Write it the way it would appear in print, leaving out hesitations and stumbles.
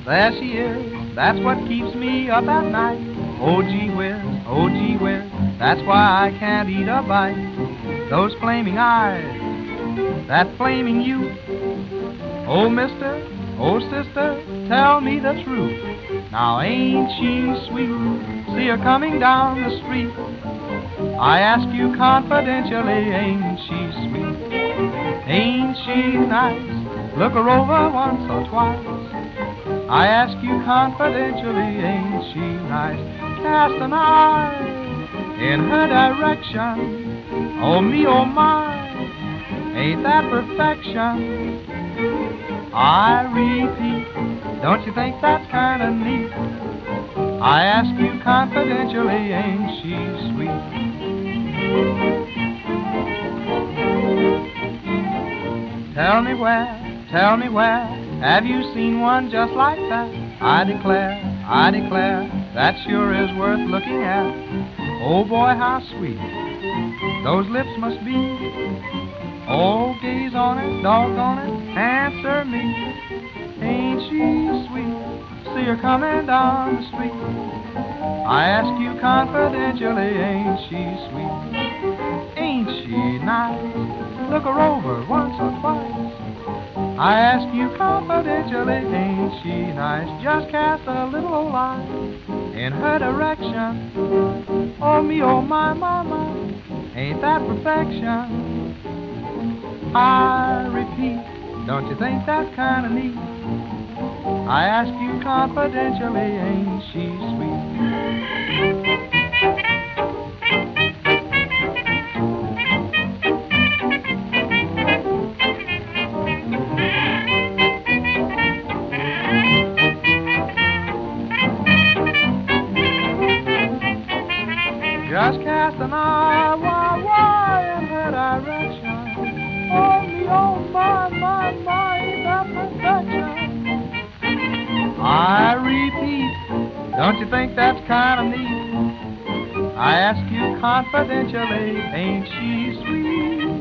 there she is, that's what keeps me up at night. Oh gee whiz, that's why I can't eat a bite. Those flaming eyes, that flaming youth. Oh mister, oh sister, tell me the truth. Now ain't she sweet, see her coming down the street. I ask you confidentially, ain't she sweet? Ain't she nice? Look her over once or twice. I ask you confidentially, ain't she nice? Cast an eye in her direction. Oh me, oh my, ain't that perfection? I repeat, don't you think that's kinda neat? I ask you confidentially, ain't she sweet? Tell me where, have you seen one just like that? I declare, that sure is worth looking at. Oh boy, how sweet those lips must be. Oh, gaze on it, doggone it, answer me. Ain't she sweet, see her coming down the street. I ask you confidentially, ain't she sweet? Ain't she nice? Look her over once or twice. I ask you confidentially, ain't she nice? Just cast a little old eye in her direction. Oh me, oh my, ain't that perfection? I repeat, don't you think that's kinda neat? I ask you confidentially, ain't she sweet? Just cast an eye, why, in her direction. Oh me, oh my, ain't that perfection? I repeat, don't you think that's kinda neat? I ask you confidentially, ain't she sweet?